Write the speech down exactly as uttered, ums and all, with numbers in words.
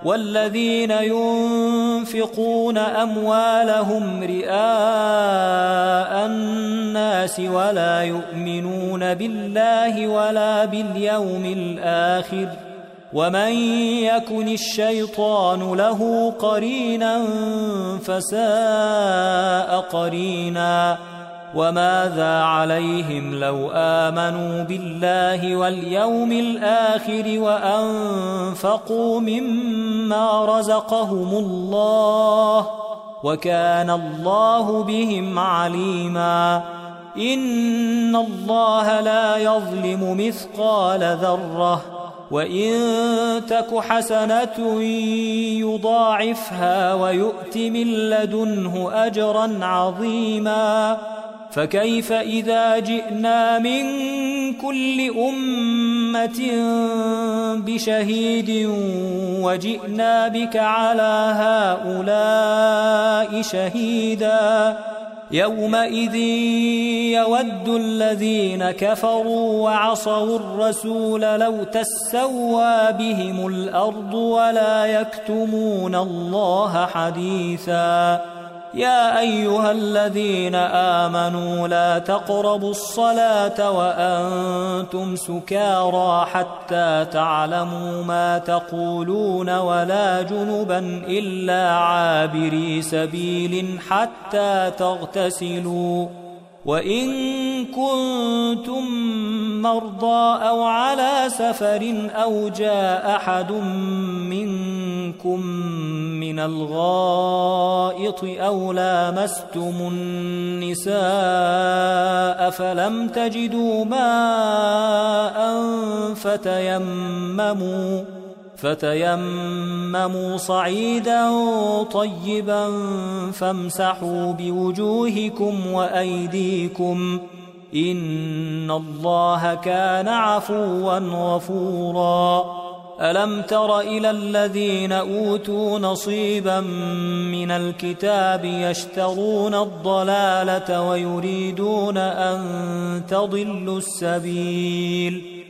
والذين ينفقون أموالهم رئاء الناس ولا يؤمنون بالله ولا باليوم الآخر ومن يكن الشيطان له قرينا فساء قرينا وماذا عليهم لو آمنوا بالله واليوم الآخر وأنفقوا مما رزقهم الله وكان الله بهم عليما إن الله لا يظلم مثقال ذرة وإن تك حسنة يضاعفها ويؤت من لدنه أجرا عظيما فكيف إذا جئنا من كل أمة بشهيد وجئنا بك على هؤلاء شهيدا يومئذ يود الذين كفروا وعصوا الرسول لو تسوى بهم الأرض ولا يكتمون الله حديثا يا أيها الذين آمنوا لا تقربوا الصلاة وأنتم سكارى حتى تعلموا ما تقولون ولا جنبا إلا عابري سبيل حتى تغتسلوا وإن كنتم مرضى أو على سفر أو جاء أحد منكم من الغائط أو لامستم النساء فلم تجدوا ماء فتيمموا فتيمموا صعيدا طيبا فامسحوا بوجوهكم وأيديكم إن الله كان عفوا غفورا ألم تر إلى الذين أوتوا نصيبا من الكتاب يشترون الضلالة ويريدون أن تضلوا السبيل